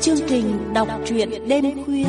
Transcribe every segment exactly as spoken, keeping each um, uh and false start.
chương trình đọc truyện đêm khuya.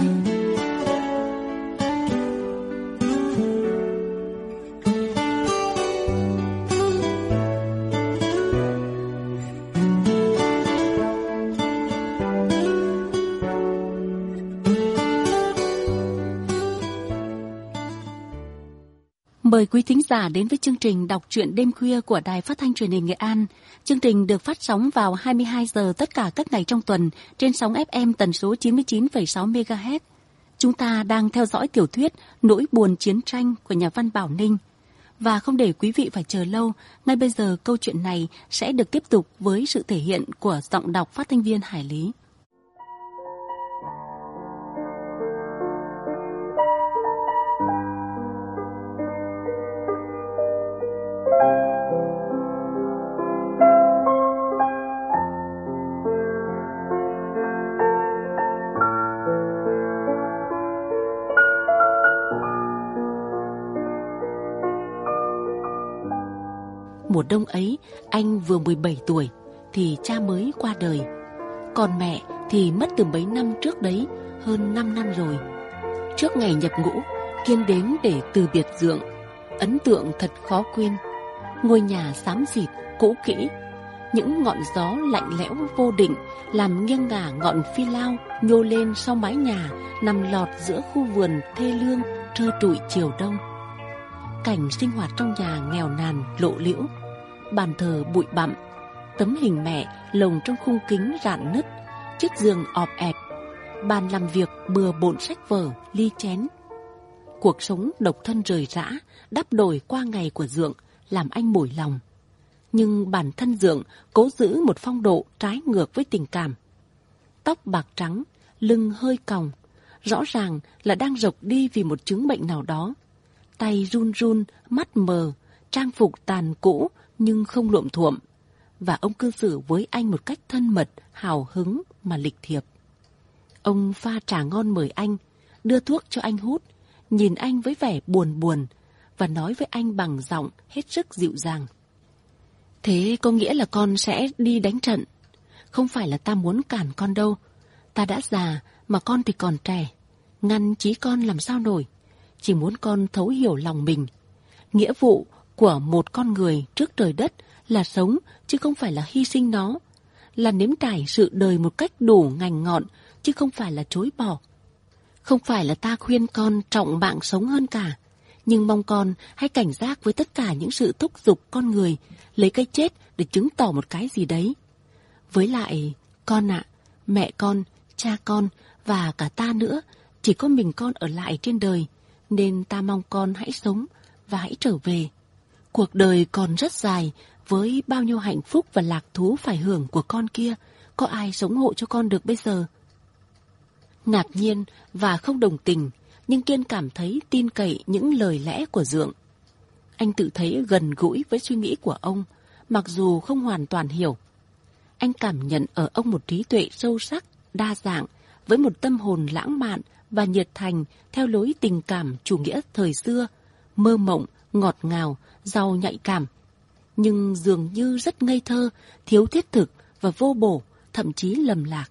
Mời quý thính giả đến với chương trình đọc truyện đêm khuya của Đài Phát thanh Truyền hình Nghệ An. Chương trình được phát sóng vào hai mươi hai giờ tất cả các ngày trong tuần trên sóng ép em tần số chín mươi chín phẩy sáu mê ga héc. Chúng ta đang theo dõi tiểu thuyết Nỗi buồn chiến tranh của nhà văn Bảo Ninh. Và không để quý vị phải chờ lâu, ngay bây giờ câu chuyện này sẽ được tiếp tục với sự thể hiện của giọng đọc phát thanh viên Hải Lý. Mùa đông ấy, anh vừa mười bảy tuổi thì cha mới qua đời. Còn mẹ thì mất từ mấy năm trước đấy, hơn năm năm rồi. Trước ngày nhập ngũ, Kiên đến để từ biệt Dượng. Ấn tượng thật khó quên. Ngôi nhà xám xịt, cũ kỹ. Những ngọn gió lạnh lẽo vô định làm nghiêng ngả ngọn phi lao nhô lên sau mái nhà nằm lọt giữa khu vườn thê lương trơ trụi chiều đông. Cảnh sinh hoạt trong nhà nghèo nàn lộ liễu. Bàn thờ bụi bặm, tấm hình mẹ lồng trong khung kính rạn nứt, chiếc giường ọp ẹp, bàn làm việc bừa bộn sách vở, ly chén. Cuộc sống độc thân rời rã, đắp đổi qua ngày của Dượng làm anh mủi lòng. Nhưng bản thân Dượng cố giữ một phong độ trái ngược với tình cảm. Tóc bạc trắng, lưng hơi còng, rõ ràng là đang rộc đi vì một chứng bệnh nào đó. Tay run run, mắt mờ, trang phục tàn cũ nhưng không luộm thuộm. Và ông cư xử với anh một cách thân mật, hào hứng mà lịch thiệp. Ông pha trà ngon mời anh, đưa thuốc cho anh hút, nhìn anh với vẻ buồn buồn và nói với anh bằng giọng hết sức dịu dàng. Thế có nghĩa là con sẽ đi đánh trận? Không phải là ta muốn cản con đâu. Ta đã già mà con thì còn trẻ. Ngăn chí con làm sao nổi. Chỉ muốn con thấu hiểu lòng mình. Nghĩa vụ của một con người trước trời đất là sống chứ không phải là hy sinh nó. Là nếm trải sự đời một cách đủ ngành ngọn chứ không phải là chối bỏ. Không phải là ta khuyên con trọng mạng sống hơn cả. Nhưng mong con hãy cảnh giác với tất cả những sự thúc giục con người lấy cái chết để chứng tỏ một cái gì đấy. Với lại, con ạ, à, mẹ con, cha con và cả ta nữa, chỉ có mình con ở lại trên đời. Nên ta mong con hãy sống và hãy trở về. Cuộc đời còn rất dài, với bao nhiêu hạnh phúc và lạc thú phải hưởng của con kia, có ai sống hộ cho con được bây giờ? Ngạc nhiên và không đồng tình, nhưng Kiên cảm thấy tin cậy những lời lẽ của Dượng. Anh tự thấy gần gũi với suy nghĩ của ông, mặc dù không hoàn toàn hiểu. Anh cảm nhận ở ông một trí tuệ sâu sắc, đa dạng, với một tâm hồn lãng mạn và nhiệt thành theo lối tình cảm chủ nghĩa thời xưa, mơ mộng, ngọt ngào, giàu nhạy cảm. Nhưng dường như rất ngây thơ, thiếu thiết thực và vô bổ, thậm chí lầm lạc.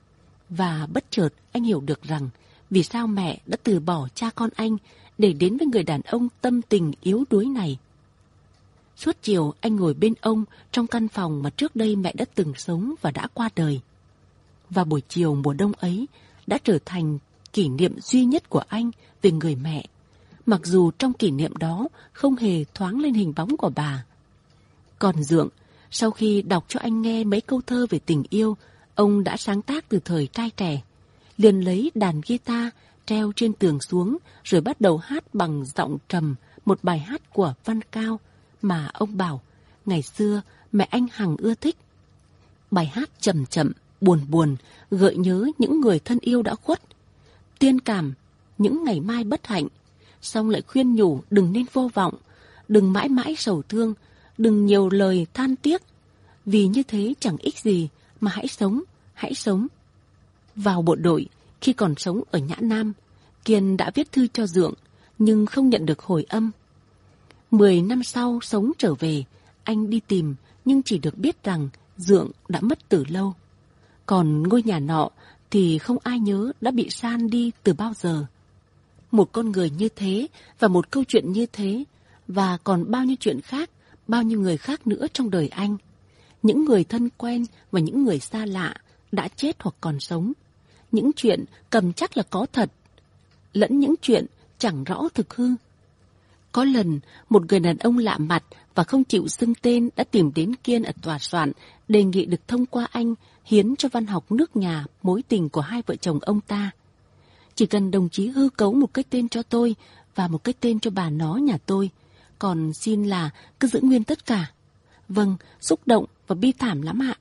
Và bất chợt anh hiểu được rằng vì sao mẹ đã từ bỏ cha con anh để đến với người đàn ông tâm tình yếu đuối này. Suốt chiều anh ngồi bên ông trong căn phòng mà trước đây mẹ đã từng sống và đã qua đời. Và buổi chiều mùa đông ấy đã trở thành kỷ niệm duy nhất của anh về người mẹ, mặc dù trong kỷ niệm đó không hề thoáng lên hình bóng của bà. Còn Dượng, sau khi đọc cho anh nghe mấy câu thơ về tình yêu, ông đã sáng tác từ thời trai trẻ, liền lấy đàn guitar treo trên tường xuống rồi bắt đầu hát bằng giọng trầm một bài hát của Văn Cao mà ông bảo ngày xưa mẹ anh hằng ưa thích. Bài hát chậm chậm, buồn buồn, gợi nhớ những người thân yêu đã khuất, tiên cảm những ngày mai bất hạnh, xong lại khuyên nhủ đừng nên vô vọng, đừng mãi mãi sầu thương, đừng nhiều lời than tiếc, vì như thế chẳng ích gì, mà hãy sống, hãy sống. Vào bộ đội, khi còn sống ở Nhã Nam, Kiên đã viết thư cho Dượng, nhưng không nhận được hồi âm. Mười năm sau sống trở về, anh đi tìm, nhưng chỉ được biết rằng Dượng đã mất từ lâu. Còn ngôi nhà nọ thì không ai nhớ đã bị san đi từ bao giờ. Một con người như thế và một câu chuyện như thế và còn bao nhiêu chuyện khác, bao nhiêu người khác nữa trong đời anh. Những người thân quen và những người xa lạ đã chết hoặc còn sống. Những chuyện cầm chắc là có thật, lẫn những chuyện chẳng rõ thực hư. Có lần, một người đàn ông lạ mặt và không chịu xưng tên đã tìm đến Kiên ở tòa soạn, đề nghị được thông qua anh hiến cho văn học nước nhà mối tình của hai vợ chồng ông ta. Chỉ cần đồng chí hư cấu một cái tên cho tôi và một cái tên cho bà nó nhà tôi, còn xin là cứ giữ nguyên tất cả. Vâng, xúc động và bi thảm lắm ạ.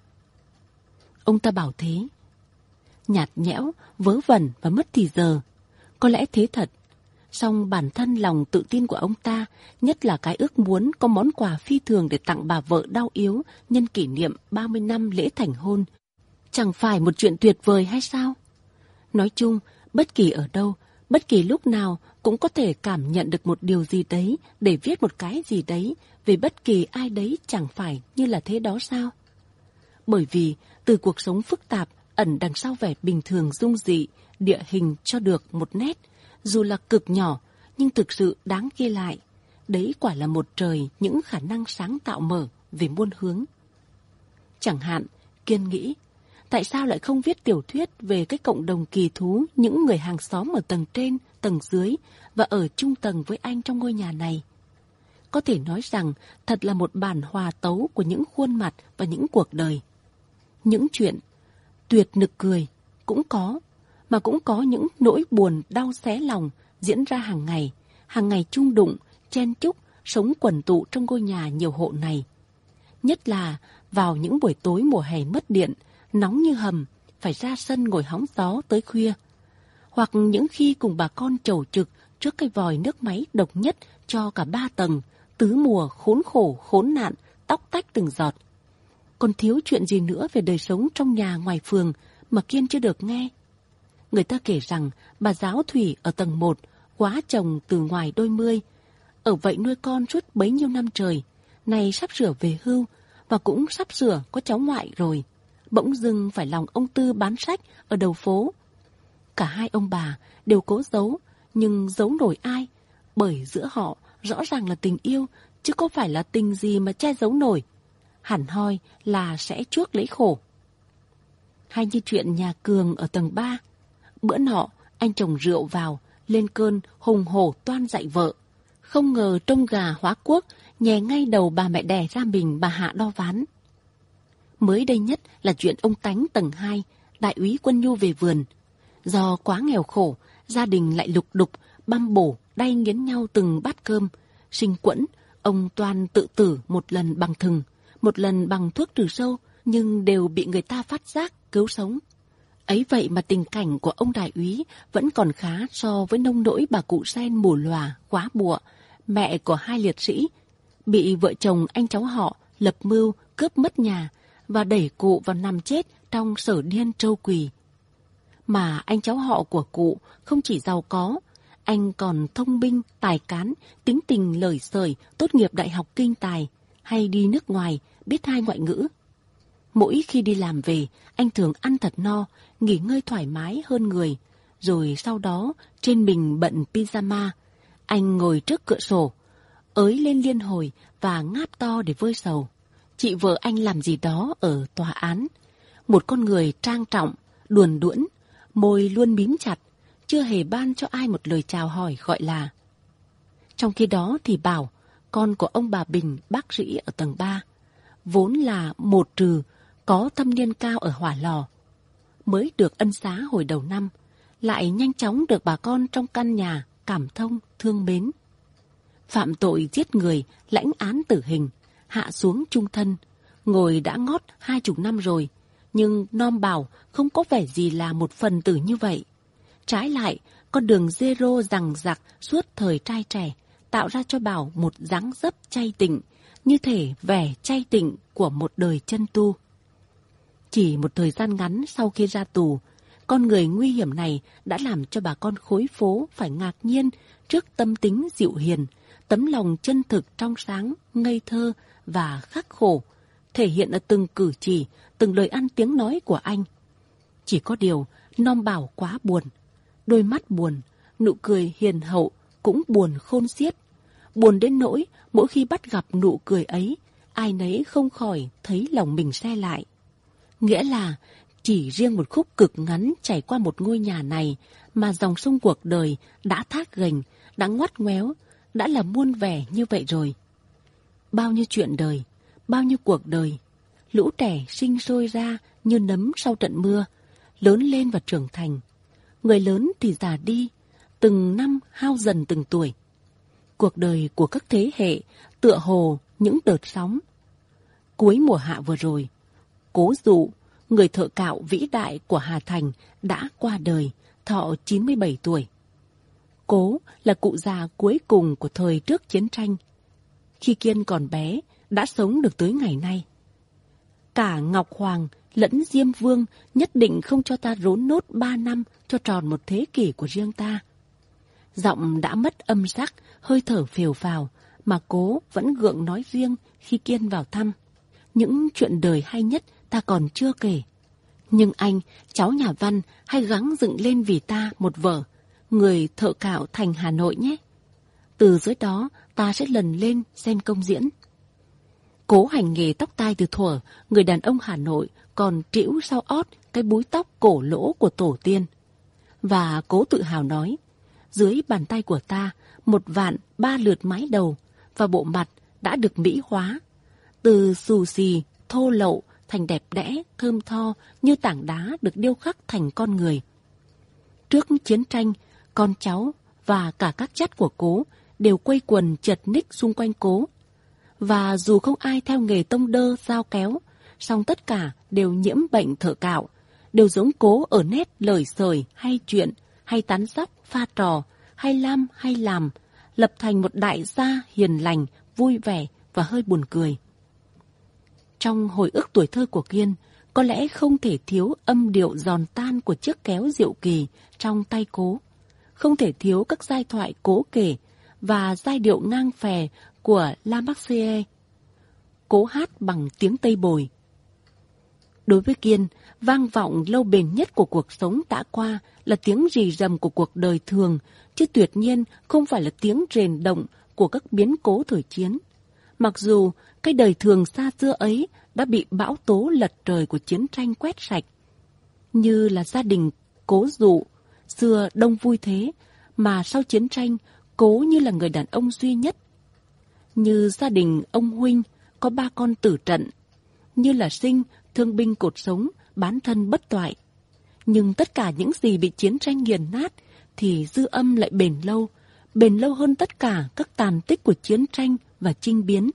Ông ta bảo thế. Nhạt nhẽo, vớ vẩn và mất thì giờ. Có lẽ thế thật. Song bản thân lòng tự tin của ông ta, nhất là cái ước muốn có món quà phi thường để tặng bà vợ đau yếu nhân kỷ niệm ba mươi năm lễ thành hôn, chẳng phải một chuyện tuyệt vời hay sao? Nói chung, bất kỳ ở đâu, bất kỳ lúc nào cũng có thể cảm nhận được một điều gì đấy để viết một cái gì đấy về bất kỳ ai đấy, chẳng phải như là thế đó sao? Bởi vì từ cuộc sống phức tạp ẩn đằng sau vẻ bình thường dung dị, địa hình cho được một nét, dù là cực nhỏ nhưng thực sự đáng ghi lại. Đấy quả là một trời những khả năng sáng tạo mở về muôn hướng. Chẳng hạn, Kiên nghĩ, tại sao lại không viết tiểu thuyết về cái cộng đồng kỳ thú những người hàng xóm ở tầng trên, tầng dưới và ở chung tầng với anh trong ngôi nhà này? Có thể nói rằng thật là một bản hòa tấu của những khuôn mặt và những cuộc đời. Những chuyện tuyệt nực cười cũng có, mà cũng có những nỗi buồn đau xé lòng diễn ra hàng ngày, hàng ngày chung đụng, chen chúc, sống quần tụ trong ngôi nhà nhiều hộ này. Nhất là vào những buổi tối mùa hè mất điện, nóng như hầm, phải ra sân ngồi hóng gió tới khuya. Hoặc những khi cùng bà con chầu trực trước cái vòi nước máy độc nhất cho cả ba tầng, tứ mùa khốn khổ khốn nạn, tóc tách từng giọt. Còn thiếu chuyện gì nữa về đời sống trong nhà ngoài phường mà Kiên chưa được nghe? Người ta kể rằng bà giáo Thủy ở tầng một, quá chồng từ ngoài đôi mươi, ở vậy nuôi con suốt bấy nhiêu năm trời, này sắp sửa về hưu và cũng sắp sửa có cháu ngoại rồi. Bỗng dưng phải lòng ông Tư bán sách ở đầu phố. Cả hai ông bà đều cố giấu, nhưng giấu nổi ai, bởi giữa họ rõ ràng là tình yêu, chứ có phải là tình gì mà che giấu nổi. Hẳn hoi là sẽ chuốc lấy khổ. Hay như chuyện nhà Cường ở tầng ba. Bữa nọ, anh chồng rượu vào, lên cơn hùng hổ toan dạy vợ. Không ngờ trông gà hóa cuốc, nhè ngay đầu bà mẹ đẻ ra mình bà Hạ đo ván. Mới đây nhất là chuyện ông Tánh tầng hai, đại úy Quân Nhu về vườn. Do quá nghèo khổ, gia đình lại lục đục, băm bổ, đay nghiến nhau từng bát cơm. Sinh quẫn, ông toan tự tử một lần bằng thừng, một lần bằng thuốc trừ sâu, nhưng đều bị người ta phát giác cứu sống. Ấy vậy mà tình cảnh của ông đại úy vẫn còn khá so với nông nỗi bà cụ Sen mù lòa, quá bụa, mẹ của hai liệt sĩ, bị vợ chồng anh cháu họ lập mưu cướp mất nhà và đẩy cụ vào nằm chết trong sở điên trâu quỳ. Mà anh cháu họ của cụ không chỉ giàu có, anh còn thông minh, tài cán, tính tình lời sời, tốt nghiệp đại học kinh tài, hay đi nước ngoài, biết hai ngoại ngữ. Mỗi khi đi làm về, anh thường ăn thật no, nghỉ ngơi thoải mái hơn người. Rồi sau đó, trên mình bận pyjama, anh ngồi trước cửa sổ, ới lên liên hồi và ngáp to để vơi sầu. Chị vợ anh làm gì đó ở tòa án. Một con người trang trọng, đuồn đuỗn, môi luôn mím chặt, chưa hề ban cho ai một lời chào hỏi gọi là. Trong khi đó thì Bảo, con của ông bà Bình, bác sĩ ở tầng ba, vốn là một trừ, có thâm niên cao ở hỏa lò, mới được ân xá hồi đầu năm, lại nhanh chóng được bà con trong căn nhà cảm thông, thương mến. Phạm tội giết người, lãnh án tử hình, hạ xuống chung thân, ngồi đã ngót hai chục năm rồi, nhưng Nom Bảo không có vẻ gì là một phần tử như vậy. Trái lại, con đường zero rằng rặc suốt thời trai trẻ, tạo ra cho Bảo một dáng dấp chay tịnh, như thể vẻ chay tịnh của một đời chân tu. Chỉ một thời gian ngắn sau khi ra tù, con người nguy hiểm này đã làm cho bà con khối phố phải ngạc nhiên trước tâm tính dịu hiền, tấm lòng chân thực trong sáng, ngây thơ và khắc khổ, thể hiện ở từng cử chỉ, từng lời ăn tiếng nói của anh. Chỉ có điều, Non Bảo quá buồn. Đôi mắt buồn, nụ cười hiền hậu cũng buồn khôn xiết. Buồn đến nỗi mỗi khi bắt gặp nụ cười ấy, ai nấy không khỏi thấy lòng mình se lại. Nghĩa là chỉ riêng một khúc cực ngắn chảy qua một ngôi nhà này mà dòng sông cuộc đời đã thác gành, đã ngoắt ngoéo, đã là muôn vẻ như vậy rồi. Bao nhiêu chuyện đời, bao nhiêu cuộc đời, lũ trẻ sinh sôi ra như nấm sau trận mưa, lớn lên và trưởng thành. Người lớn thì già đi, từng năm hao dần từng tuổi. Cuộc đời của các thế hệ tựa hồ những đợt sóng. Cuối mùa hạ vừa rồi, Cố Dụ, người thợ cạo vĩ đại của Hà Thành, đã qua đời, thọ chín mươi bảy tuổi. Cố là cụ già cuối cùng của thời trước chiến tranh. Khi Kiên còn bé, đã sống được tới ngày nay. Cả Ngọc Hoàng lẫn Diêm Vương nhất định không cho ta rốn nốt ba năm cho tròn một thế kỷ của riêng ta. Giọng đã mất âm sắc, hơi thở phều phào, mà Cố vẫn gượng nói riêng khi Kiên vào thăm. Những chuyện đời hay nhất ta còn chưa kể. Nhưng anh, cháu nhà văn, hãy gắng dựng lên vì ta một vở Người thợ cạo thành Hà Nội nhé. Từ dưới đó ta sẽ lần lên xem công diễn. Cố hành nghề tóc tai từ thuở, người đàn ông Hà Nội còn trĩu sau ót cái búi tóc cổ lỗ của tổ tiên. Và Cố tự hào nói, dưới bàn tay của ta, một vạn ba lượt mái đầu và bộ mặt đã được mỹ hóa. Từ xù xì, thô lậu thành đẹp đẽ, thơm tho như tảng đá được điêu khắc thành con người. Trước chiến tranh, con cháu và cả các chắt của Cố đều quây quần chật ních xung quanh Cố. Và dù không ai theo nghề tông đơ, dao kéo, song tất cả đều nhiễm bệnh thợ cạo, đều giống Cố ở nét lời sời hay chuyện, hay tán dóc, pha trò, hay lam hay làm, lập thành một đại gia hiền lành, vui vẻ và hơi buồn cười. Trong hồi ức tuổi thơ của Kiên, có lẽ không thể thiếu âm điệu giòn tan của chiếc kéo diệu kỳ trong tay Cố, không thể thiếu các giai thoại Cố kể và giai điệu ngang phè của La Marseillaise. Cố hát bằng tiếng Tây Bồi. Đối với Kiên, vang vọng lâu bền nhất của cuộc sống đã qua là tiếng rì rầm của cuộc đời thường, chứ tuyệt nhiên không phải là tiếng rền động của các biến cố thời chiến. Mặc dù cái đời thường xa xưa ấy đã bị bão tố lật trời của chiến tranh quét sạch. Như là gia đình Cố Dụ, xưa đông vui thế, mà sau chiến tranh, Cố như là người đàn ông duy nhất. Như gia đình ông Huynh, có ba con tử trận. Như là Sinh, thương binh cột sống, bán thân bất toại. Nhưng tất cả những gì bị chiến tranh nghiền nát, thì dư âm lại bền lâu, bền lâu hơn tất cả các tàn tích của chiến tranh và chinh biến.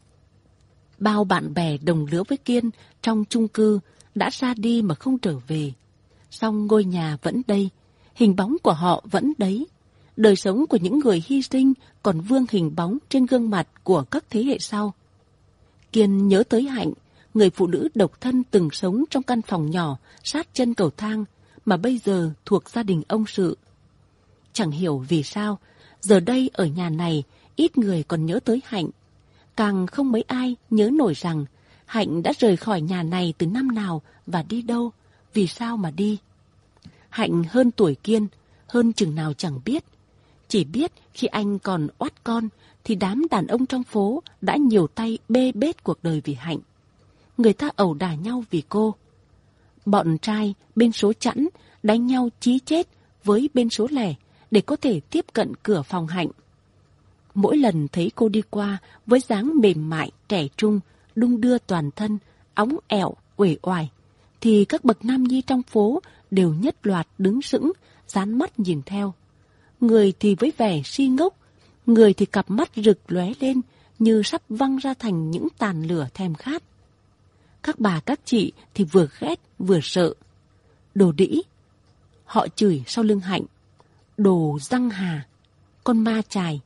Bao bạn bè đồng lứa với Kiên trong chung cư đã ra đi mà không trở về. Song ngôi nhà vẫn đây, hình bóng của họ vẫn đấy. Đời sống của những người hy sinh còn vương hình bóng trên gương mặt của các thế hệ sau. Kiên nhớ tới Hạnh, người phụ nữ độc thân từng sống trong căn phòng nhỏ sát chân cầu thang mà bây giờ thuộc gia đình ông Sự. Chẳng hiểu vì sao, giờ đây ở nhà này ít người còn nhớ tới Hạnh. Càng không mấy ai nhớ nổi rằng Hạnh đã rời khỏi nhà này từ năm nào và đi đâu, vì sao mà đi. Hạnh hơn tuổi Kiên, hơn chừng nào chẳng biết. Chỉ biết khi anh còn oát con thì đám đàn ông trong phố đã nhiều tay bê bết cuộc đời vì Hạnh. Người ta ẩu đả nhau vì cô. Bọn trai bên số chẵn đánh nhau chí chết với bên số lẻ để có thể tiếp cận cửa phòng Hạnh. Mỗi lần thấy cô đi qua với dáng mềm mại, trẻ trung, đung đưa toàn thân, óng ẹo, uể oải, thì các bậc nam nhi trong phố đều nhất loạt đứng sững, dán mắt nhìn theo. Người thì với vẻ si ngốc, người thì cặp mắt rực lóe lên như sắp văng ra thành những tàn lửa thèm khát. Các bà các chị thì vừa ghét vừa sợ. Đồ đĩ, họ chửi sau lưng Hạnh. Đồ răng hà, con ma chài.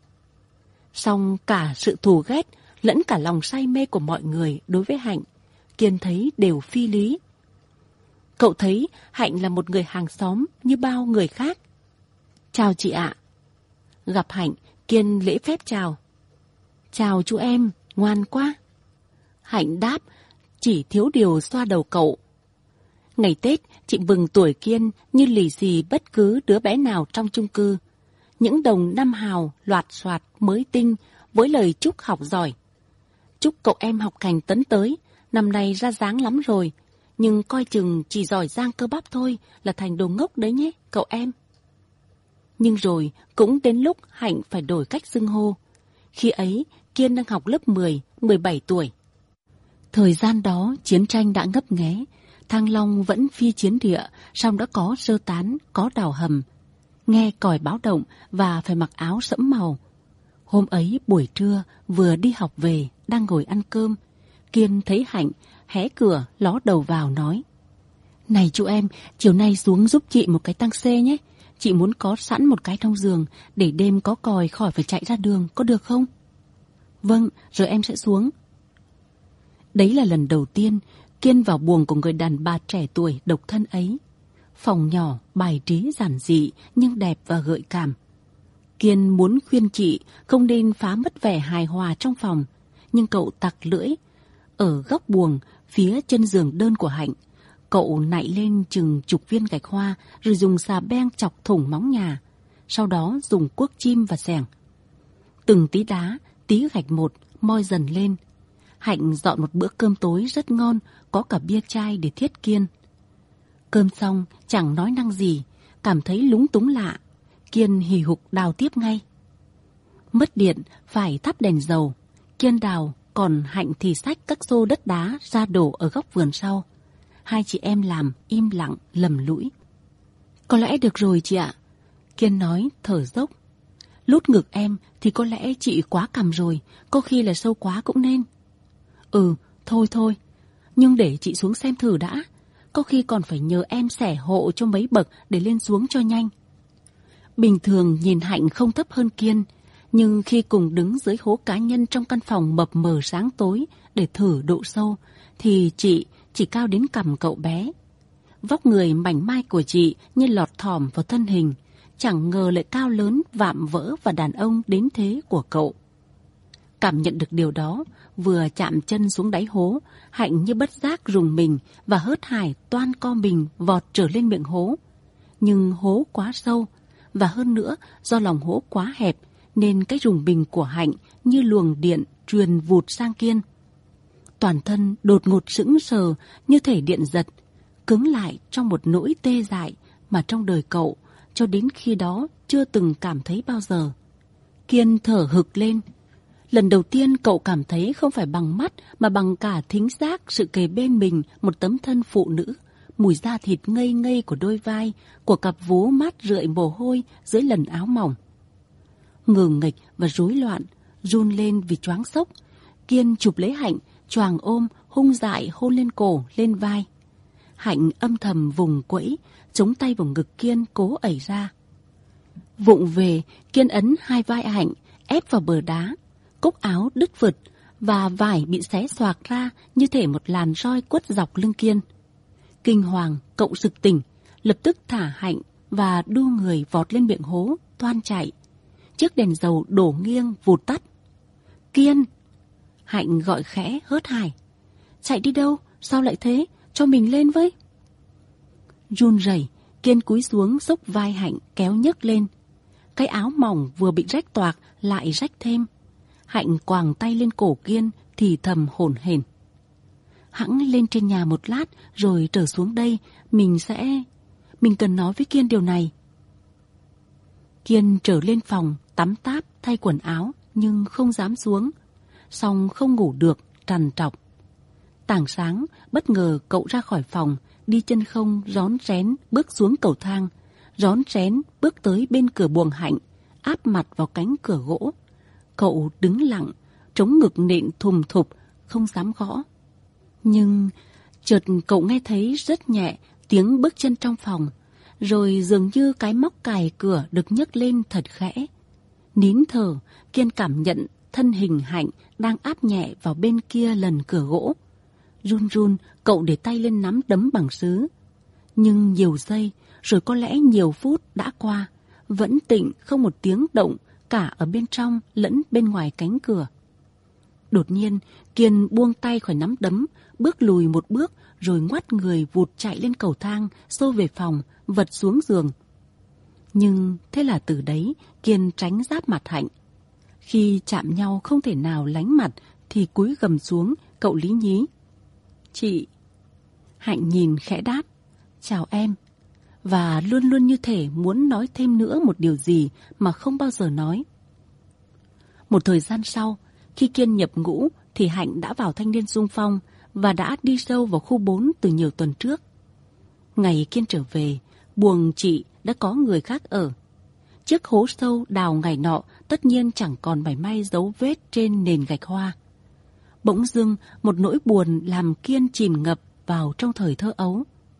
Song cả sự thù ghét lẫn cả lòng say mê của mọi người đối với Hạnh, Kiên thấy đều phi lý. Cậu thấy Hạnh là một người hàng xóm như bao người khác. Chào chị ạ. Gặp Hạnh, Kiên lễ phép chào. Chào chú em, ngoan quá. Hạnh đáp, chỉ thiếu điều xoa đầu cậu. Ngày Tết, chị mừng tuổi Kiên như lì xì bất cứ đứa bé nào trong chung cư. Những đồng năm hào loạt soạt mới tinh với lời chúc học giỏi. Chúc cậu em học hành tấn tới, năm nay ra dáng lắm rồi, nhưng coi chừng chỉ giỏi giang cơ bắp thôi là thành đồ ngốc đấy nhé, cậu em. Nhưng rồi cũng đến lúc Hạnh phải đổi cách xưng hô. Khi ấy, Kiên đang học lớp mười, mười bảy tuổi. Thời gian đó chiến tranh đã ngấp nghé, Thăng Long vẫn phi chiến địa, song đã có sơ tán, có đào hầm. Nghe còi báo động và phải mặc áo sẫm màu. Hôm ấy buổi trưa vừa đi học về, đang ngồi ăn cơm, Kiên thấy Hạnh hé cửa ló đầu vào nói: "Này chú em, chiều nay xuống giúp chị một cái tăng xê nhé. Chị muốn có sẵn một cái trong giường để đêm có còi khỏi phải chạy ra đường, có được không?" "Vâng, rồi em sẽ xuống." Đấy là lần đầu tiên Kiên vào buồng của người đàn bà trẻ tuổi độc thân ấy. Phòng nhỏ, bài trí giản dị nhưng đẹp và gợi cảm. Kiên muốn khuyên chị không nên phá mất vẻ hài hòa trong phòng, nhưng cậu tặc lưỡi. Ở góc buồng, phía chân giường đơn của Hạnh, cậu nạy lên chừng chục viên gạch hoa rồi dùng xà beng chọc thủng móng nhà, sau đó dùng cuốc chim và xẻng. Từng tí đá, tí gạch một, moi dần lên. Hạnh dọn một bữa cơm tối rất ngon, có cả bia chai để thiết Kiên. Cơm xong, chẳng nói năng gì, cảm thấy lúng túng lạ. Kiên hì hục đào tiếp ngay. Mất điện, phải thắp đèn dầu. Kiên đào, còn Hạnh thì xách các xô đất đá ra đổ ở góc vườn sau. Hai chị em làm im lặng, lầm lũi. "Có lẽ được rồi chị ạ." Kiên nói thở dốc. "Lút ngực em thì có lẽ chị quá cằm rồi, có khi là sâu quá cũng nên." "Ừ, thôi thôi, nhưng để chị xuống xem thử đã. Có khi còn phải nhờ em xẻ hộ cho mấy bậc để lên xuống cho nhanh." Bình thường nhìn Hạnh không thấp hơn Kiên, nhưng khi cùng đứng dưới hố cá nhân trong căn phòng mập mờ sáng tối để thử độ sâu, thì chị chỉ cao đến cằm cậu bé. Vóc người mảnh mai của chị như lọt thỏm vào thân hình, chẳng ngờ lại cao lớn, vạm vỡ và đàn ông đến thế của cậu. Cảm nhận được điều đó, vừa chạm chân xuống đáy hố, Hạnh như bất giác rùng mình và hớt hải toan co mình vọt trở lên miệng hố. Nhưng hố quá sâu, và hơn nữa do lòng hố quá hẹp nên cái rùng mình của Hạnh như luồng điện truyền vụt sang Kiên. Toàn thân đột ngột sững sờ như thể điện giật, cứng lại trong một nỗi tê dại mà trong đời cậu cho đến khi đó chưa từng cảm thấy bao giờ. Kiên thở hực lên. Lần đầu tiên cậu cảm thấy không phải bằng mắt mà bằng cả thính giác sự kề bên mình một tấm thân phụ nữ, mùi da thịt ngây ngây của đôi vai, của cặp vú mát rượi mồ hôi dưới lần áo mỏng. Ngờ nghịch và rối loạn, run lên vì choáng sốc, Kiên chụp lấy Hạnh, choàng ôm, hung dại hôn lên cổ, lên vai. Hạnh âm thầm vùng quẫy, chống tay vào ngực Kiên cố ẩy ra. Vụng về, Kiên ấn hai vai Hạnh, ép vào bờ đá. Cúc áo đứt vượt và vải bị xé xoạc ra như thể một làn roi quất dọc lưng Kiên. Kinh hoàng, cậu sực tỉnh, lập tức thả Hạnh và đu người vọt lên miệng hố, toan chạy. Chiếc đèn dầu đổ nghiêng vụt tắt. "Kiên!" Hạnh gọi khẽ hớt hải. "Chạy đi đâu? Sao lại thế? Cho mình lên với." Run rẩy, Kiên cúi xuống xốc vai Hạnh kéo nhấc lên. Cái áo mỏng vừa bị rách toạc lại rách thêm. Hạnh quàng tay lên cổ Kiên thì thầm hổn hển. "Hẵng lên trên nhà một lát rồi trở xuống đây, mình sẽ... Mình cần nói với Kiên điều này." Kiên trở lên phòng, tắm táp, thay quần áo, nhưng không dám xuống. Xong không ngủ được, trằn trọc. Tảng sáng, bất ngờ cậu ra khỏi phòng, đi chân không rón rén bước xuống cầu thang, rón rén bước tới bên cửa buồng Hạnh, áp mặt vào cánh cửa gỗ. Cậu đứng lặng, trống ngực nện thùm thụp, không dám gõ. Nhưng chợt cậu nghe thấy rất nhẹ tiếng bước chân trong phòng, rồi dường như cái móc cài cửa được nhấc lên thật khẽ. Nín thở, Kiên cảm nhận thân hình Hạnh đang áp nhẹ vào bên kia lần cửa gỗ. Run run, cậu để tay lên nắm đấm bằng sứ. Nhưng nhiều giây, rồi có lẽ nhiều phút đã qua, vẫn tịnh không một tiếng động cả ở bên trong lẫn bên ngoài cánh cửa. Đột nhiên, Kiên buông tay khỏi nắm đấm, bước lùi một bước rồi ngoắt người vụt chạy lên cầu thang, xô về phòng, vật xuống giường. Nhưng thế là từ đấy Kiên tránh giáp mặt Hạnh. Khi chạm nhau không thể nào lánh mặt thì cúi gầm xuống, cậu lý nhí. Chị. Hạnh nhìn khẽ đáp. Chào em. Và luôn luôn như thể muốn nói thêm nữa một điều gì mà không bao giờ nói. Một thời gian sau, khi Kiên nhập ngũ thì Hạnh đã vào thanh niên xung phong và đã đi sâu vào khu bốn từ nhiều tuần trước. Ngày Kiên trở về, buồng chị đã có người khác ở. Chiếc hố sâu đào ngày nọ tất nhiên chẳng còn mảy may dấu vết trên nền gạch hoa. Bỗng dưng một nỗi buồn làm Kiên chìm ngập vào trong thời thơ ấu.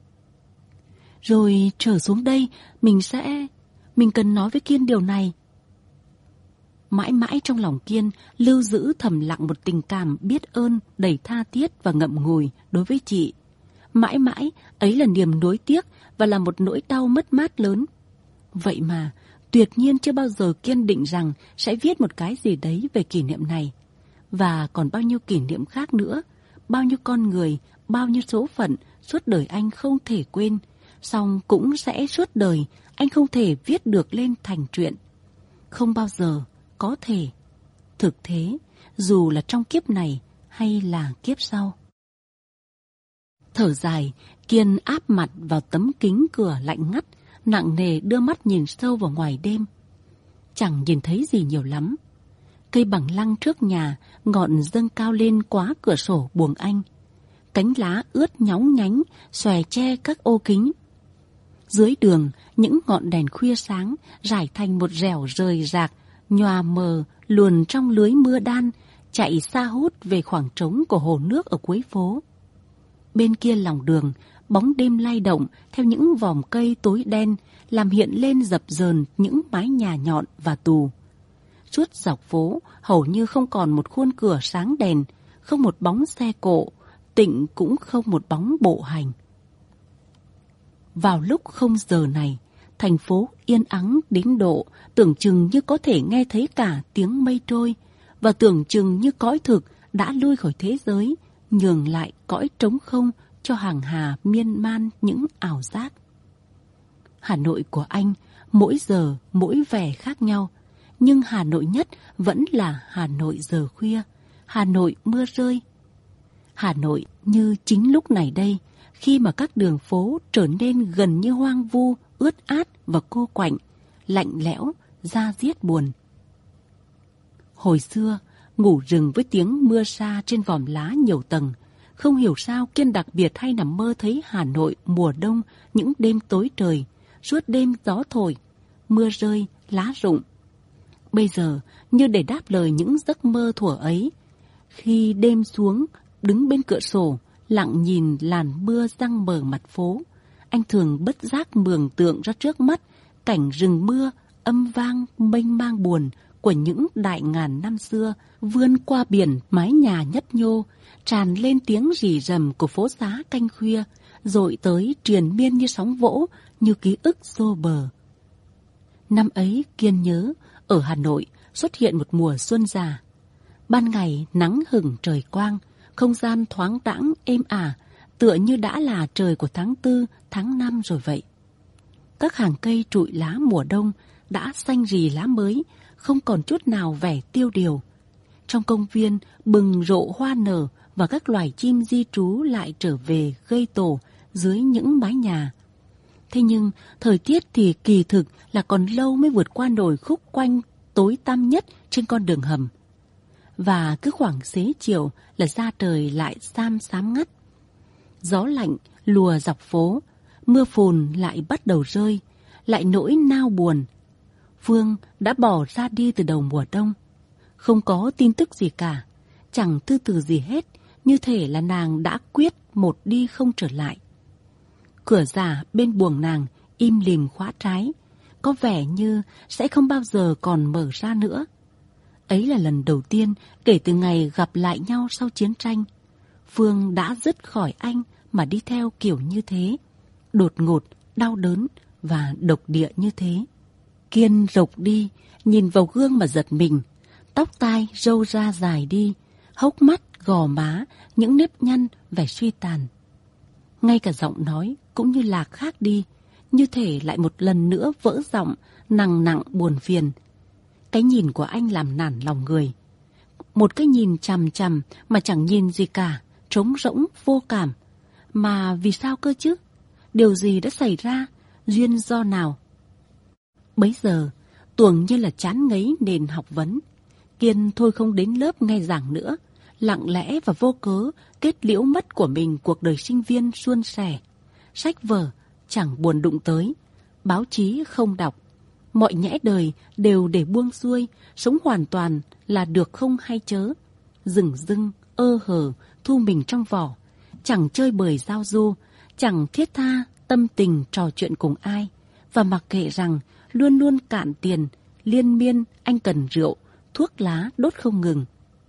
Rồi trở xuống đây mình sẽ... Mình cần nói với Kiên điều này. Mãi mãi trong lòng Kiên lưu giữ thầm lặng một tình cảm biết ơn đầy tha thiết và ngậm ngùi đối với chị. Mãi mãi ấy là niềm nuối tiếc và là một nỗi đau mất mát lớn. Vậy mà tuyệt nhiên chưa bao giờ Kiên định rằng sẽ viết một cái gì đấy về kỷ niệm này. Và còn bao nhiêu kỷ niệm khác nữa, bao nhiêu con người, bao nhiêu số phận suốt đời anh không thể quên, song cũng sẽ suốt đời anh không thể viết được lên thành truyện. Không bao giờ có thể. Thực thế, dù là trong kiếp này hay là kiếp sau. Thở dài, Kiên áp mặt vào tấm kính cửa lạnh ngắt, nặng nề đưa mắt nhìn sâu vào ngoài đêm. Chẳng nhìn thấy gì nhiều lắm. Cây bằng lăng trước nhà, ngọn dâng cao lên quá cửa sổ buồng anh. Cánh lá ướt nhóng nhánh, xòe che các ô kính. Dưới đường, những ngọn đèn khuya sáng rải thành một rẻo rời rạc, nhòa mờ luồn trong lưới mưa đan, chạy xa hút về khoảng trống của hồ nước ở cuối phố. Bên kia lòng đường, bóng đêm lay động theo những vòm cây tối đen, làm hiện lên dập dờn những mái nhà nhọn và tù. Suốt dọc phố, hầu như không còn một khuôn cửa sáng đèn, không một bóng xe cộ, tịnh cũng không một bóng bộ hành. Vào lúc không giờ này, thành phố yên ắng đến độ tưởng chừng như có thể nghe thấy cả tiếng mây trôi, và tưởng chừng như cõi thực đã lui khỏi thế giới, nhường lại cõi trống không cho hàng hà miên man những ảo giác. Hà Nội của anh mỗi giờ mỗi vẻ khác nhau, nhưng Hà Nội nhất vẫn là Hà Nội giờ khuya, Hà Nội mưa rơi. Hà Nội như chính lúc này đây, khi mà các đường phố trở nên gần như hoang vu, ướt át và cô quạnh, lạnh lẽo, da diết buồn. Hồi xưa, ngủ rừng với tiếng mưa sa trên vòm lá nhiều tầng, không hiểu sao Kiên đặc biệt hay nằm mơ thấy Hà Nội mùa đông, những đêm tối trời, suốt đêm gió thổi, mưa rơi, lá rụng. Bây giờ, như để đáp lời những giấc mơ thuở ấy, khi đêm xuống, đứng bên cửa sổ, lặng nhìn làn mưa giăng mờ mặt phố, anh thường bất giác mường tượng ra trước mắt cảnh rừng mưa âm vang mênh mang buồn của những đại ngàn năm xưa, vươn qua biển mái nhà nhấp nhô, tràn lên tiếng rì rầm của phố xá canh khuya, dội tới triền miên như sóng vỗ, như ký ức xô bờ. Năm ấy Kiên nhớ, ở Hà Nội xuất hiện một mùa xuân già. Ban ngày nắng hửng trời quang, không gian thoáng đãng êm ả, tựa như đã là trời của tháng tư, tháng năm rồi vậy. Các hàng cây trụi lá mùa đông đã xanh rì lá mới, không còn chút nào vẻ tiêu điều. Trong công viên bừng rộ hoa nở và các loài chim di trú lại trở về gây tổ dưới những mái nhà. Thế nhưng thời tiết thì kỳ thực là còn lâu mới vượt qua nổi khúc quanh tối tăm nhất trên con đường hầm. Và cứ khoảng xế chiều là da trời lại xám xám ngắt. Gió lạnh lùa dọc phố, mưa phùn lại bắt đầu rơi, lại nỗi nao buồn. Phương đã bỏ ra đi từ đầu mùa đông. Không có tin tức gì cả, chẳng thư từ gì hết, như thể là nàng đã quyết một đi không trở lại. Cửa giả bên buồng nàng im lìm khóa trái, có vẻ như sẽ không bao giờ còn mở ra nữa. Ấy là lần đầu tiên kể từ ngày gặp lại nhau sau chiến tranh. Phương đã dứt khỏi anh mà đi theo kiểu như thế, đột ngột, đau đớn và độc địa như thế. Kiên rộc đi, nhìn vào gương mà giật mình. Tóc tai râu ra dài đi, hốc mắt, gò má, những nếp nhăn, vẻ suy tàn. ngay cả giọng nói cũng như lạc khác đi, như thể lại một lần nữa vỡ giọng, nặng nặng buồn phiền. Cái nhìn của anh làm nản lòng người. Một cái nhìn chằm chằm mà chẳng nhìn gì cả, trống rỗng, vô cảm. Mà vì sao cơ chứ? Điều gì đã xảy ra? Duyên do nào? Bấy giờ, Tuồng như là chán ngấy nền học vấn. Kiên thôi không đến lớp nghe giảng nữa, lặng lẽ và vô cớ kết liễu mất của mình cuộc đời sinh viên suôn sẻ. Sách vở chẳng buồn đụng tới, báo chí không đọc. Mọi nhẽ đời đều để buông xuôi, sống hoàn toàn là được không hay chớ. Dửng dưng, ơ hờ, thu mình trong vỏ. Chẳng chơi bời giao du, chẳng thiết tha, tâm tình trò chuyện cùng ai. Và mặc kệ rằng luôn luôn cạn tiền, liên miên anh cần rượu, thuốc lá đốt không ngừng.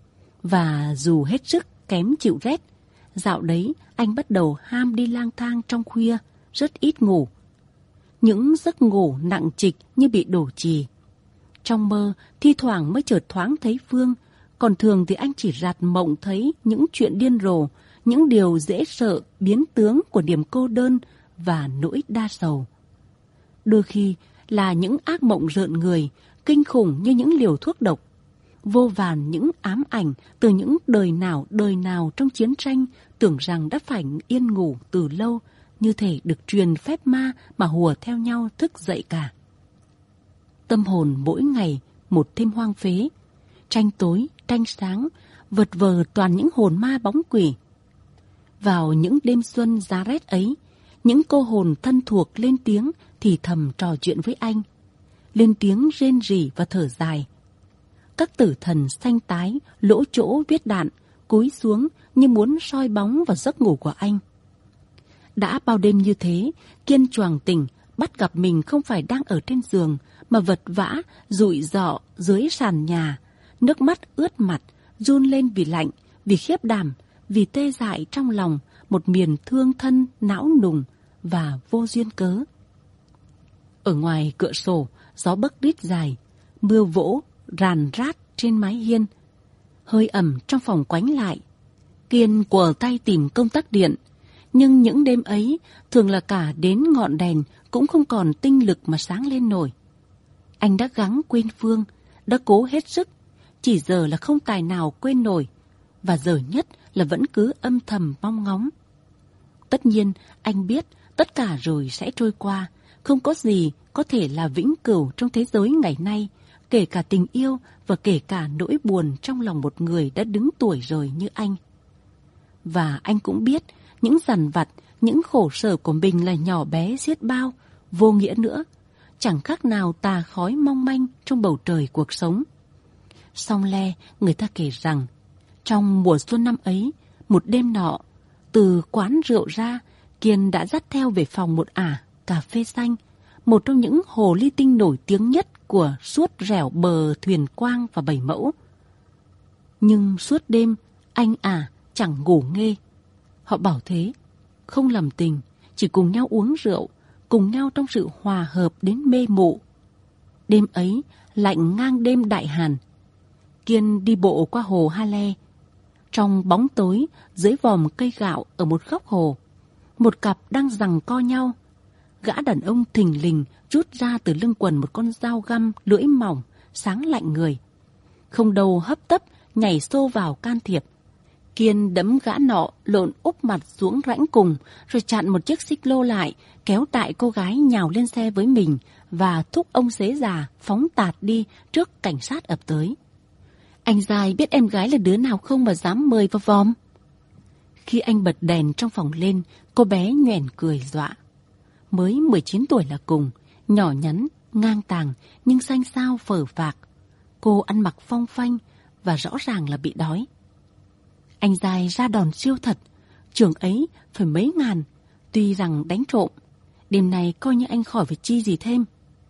Và dù hết sức kém chịu rét, dạo đấy anh bắt đầu ham đi lang thang trong khuya, rất ít ngủ. Những giấc ngủ nặng trịch như bị đổ chì. Trong mơ, thi thoảng mới chợt thoáng thấy Phương, còn thường thì anh chỉ rạt mộng thấy những chuyện điên rồ, những điều dễ sợ biến tướng của niềm cô đơn và nỗi đa sầu. Đôi khi là những ác mộng rợn người, kinh khủng như những liều thuốc độc. Vô vàn những ám ảnh từ những đời nào đời nào trong chiến tranh tưởng rằng đã phải yên ngủ từ lâu, như thể được truyền phép ma mà hùa theo nhau thức dậy cả. Tâm hồn mỗi ngày một thêm hoang phế, tranh tối, tranh sáng, vật vờ toàn những hồn ma bóng quỷ. Vào những đêm xuân giá rét ấy, những cô hồn thân thuộc lên tiếng thì thầm trò chuyện với anh, lên tiếng rên rỉ và thở dài. Các tử thần xanh tái, lỗ chỗ viết đạn, cúi xuống như muốn soi bóng vào giấc ngủ của anh. Đã bao đêm như thế, Kiên choàng tỉnh, bắt gặp mình không phải đang ở trên giường, mà vật vã, rụi rọ dưới sàn nhà. Nước mắt ướt mặt, run lên vì lạnh, vì khiếp đảm, vì tê dại trong lòng, một miền thương thân, não nùng và vô duyên cớ. Ở ngoài cửa sổ, gió bấc rít dài, mưa vỗ, ràn rát trên mái hiên. Hơi ẩm trong phòng quánh lại. Kiên quờ tay tìm công tắc điện. Nhưng những đêm ấy, thường là cả đến ngọn đèn cũng không còn tinh lực mà sáng lên nổi. Anh đã gắng quên Phương, đã cố hết sức, chỉ giờ là không tài nào quên nổi, và giờ nhất là vẫn cứ âm thầm mong ngóng. Tất nhiên, anh biết tất cả rồi sẽ trôi qua, không có gì có thể là vĩnh cửu trong thế giới ngày nay, kể cả tình yêu và kể cả nỗi buồn trong lòng một người đã đứng tuổi rồi như anh. Và anh cũng biết những dằn vặt, những khổ sở của mình là nhỏ bé xiết bao, vô nghĩa nữa, chẳng khác nào tà khói mong manh trong bầu trời cuộc sống. Song le, người ta kể rằng, trong mùa xuân năm ấy, một đêm nọ, từ quán rượu ra, Kiên đã dắt theo về phòng một ả cà phê xanh, một trong những hồ ly tinh nổi tiếng nhất của suốt rẻo bờ Thuyền Quang và Bảy Mẫu. Nhưng suốt đêm, anh ả chẳng ngủ nghê. Họ bảo thế, không lầm tình, chỉ cùng nhau uống rượu, cùng nhau trong sự hòa hợp đến mê mụ. Đêm ấy, lạnh ngang đêm Đại Hàn. Kiên đi bộ qua hồ Ha Le. Trong bóng tối, dưới vòm cây gạo ở một góc hồ, một cặp đang giằng co nhau. Gã đàn ông thình lình rút ra từ lưng quần một con dao găm lưỡi mỏng, sáng lạnh người. Không đầu hấp tấp, nhảy xô vào can thiệp. Kiên đấm gã nọ lộn úp mặt xuống rãnh cùng, rồi chặn một chiếc xích lô lại, kéo đại cô gái nhào lên xe với mình và thúc ông xế già phóng tạt đi trước cảnh sát ập tới. Anh Giai biết em gái là đứa nào không mà dám mời vào vòm? Khi anh bật đèn trong phòng lên, cô bé nhoẻn cười dọa. Mới mười chín tuổi là cùng, nhỏ nhắn, ngang tàng, nhưng xanh xao phờ phạc. Cô ăn mặc phong phanh và rõ ràng là bị đói. Anh Giai ra đòn siêu thật, trường ấy phải mấy ngàn, tuy rằng đánh trộm. Đêm này coi như anh khỏi phải chi gì thêm.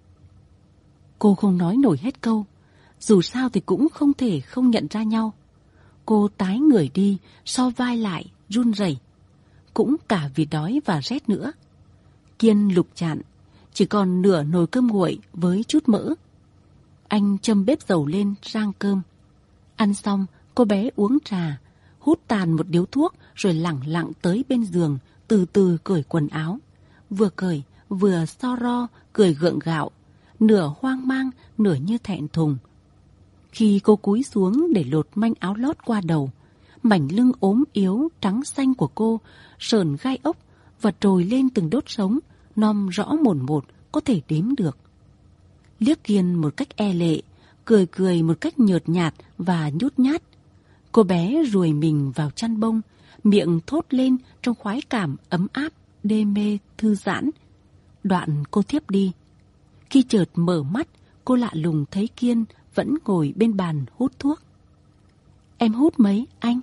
Cô không nói nổi hết câu, dù sao thì cũng không thể không nhận ra nhau. Cô tái người đi, so vai lại, run rẩy, cũng cả vì đói và rét nữa. Kiên lục chạn, chỉ còn nửa nồi cơm nguội với chút mỡ. Anh châm bếp dầu lên rang cơm. Ăn xong, cô bé uống trà, hút tàn một điếu thuốc rồi lẳng lặng tới bên giường, từ từ cởi quần áo. Vừa cởi, vừa so ro, cười gượng gạo, nửa hoang mang, nửa như thẹn thùng. Khi cô cúi xuống để lột manh áo lót qua đầu, mảnh lưng ốm yếu, trắng xanh của cô sờn gai ốc và trồi lên từng đốt sống, nom rõ mồn một, có thể đếm được. Liếc Kiên một cách e lệ, cười cười một cách nhợt nhạt và nhút nhát. Cô bé ruồi mình vào chăn bông, miệng thốt lên trong khoái cảm ấm áp, đê mê, thư giãn. Đoạn cô thiếp đi. Khi chợt mở mắt, cô lạ lùng thấy Kiên vẫn ngồi bên bàn hút thuốc. Em hút mấy, anh?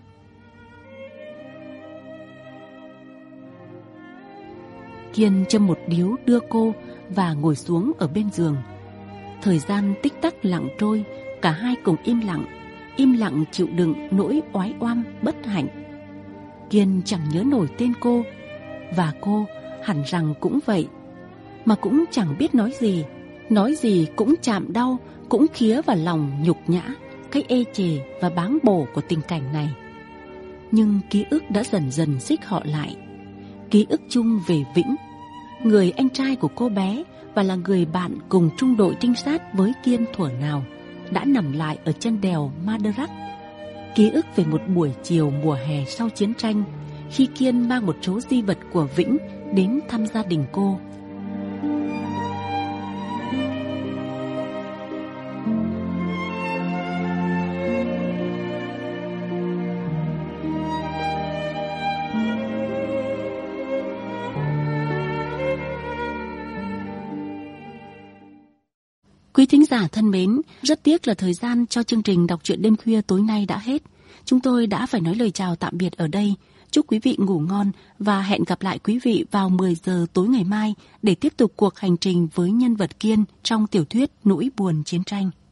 Kiên châm một điếu đưa cô và ngồi xuống ở bên giường. Thời gian tích tắc lặng trôi, cả hai cùng im lặng, im lặng chịu đựng nỗi oái oăm bất hạnh. Kiên chẳng nhớ nổi tên cô, và cô hẳn rằng cũng vậy, mà cũng chẳng biết nói gì. Nói gì cũng chạm đau, cũng khía vào lòng nhục nhã, cái ê chề và báng bổ của tình cảnh này. Nhưng ký ức đã dần dần xích họ lại. Ký ức chung về Vĩnh, người anh trai của cô bé và là người bạn cùng trung đội trinh sát với Kiên thuở nào, đã nằm lại ở chân đèo Madrak. Ký ức về một buổi chiều mùa hè sau chiến tranh, khi Kiên mang một số di vật của Vĩnh đến thăm gia đình cô. Quý thính giả thân mến, rất tiếc là thời gian cho chương trình đọc truyện đêm khuya tối nay đã hết. Chúng tôi đã phải nói lời chào tạm biệt ở đây. Chúc quý vị ngủ ngon và hẹn gặp lại quý vị vào mười giờ tối ngày mai để tiếp tục cuộc hành trình với nhân vật Kiên trong tiểu thuyết Nỗi buồn chiến tranh.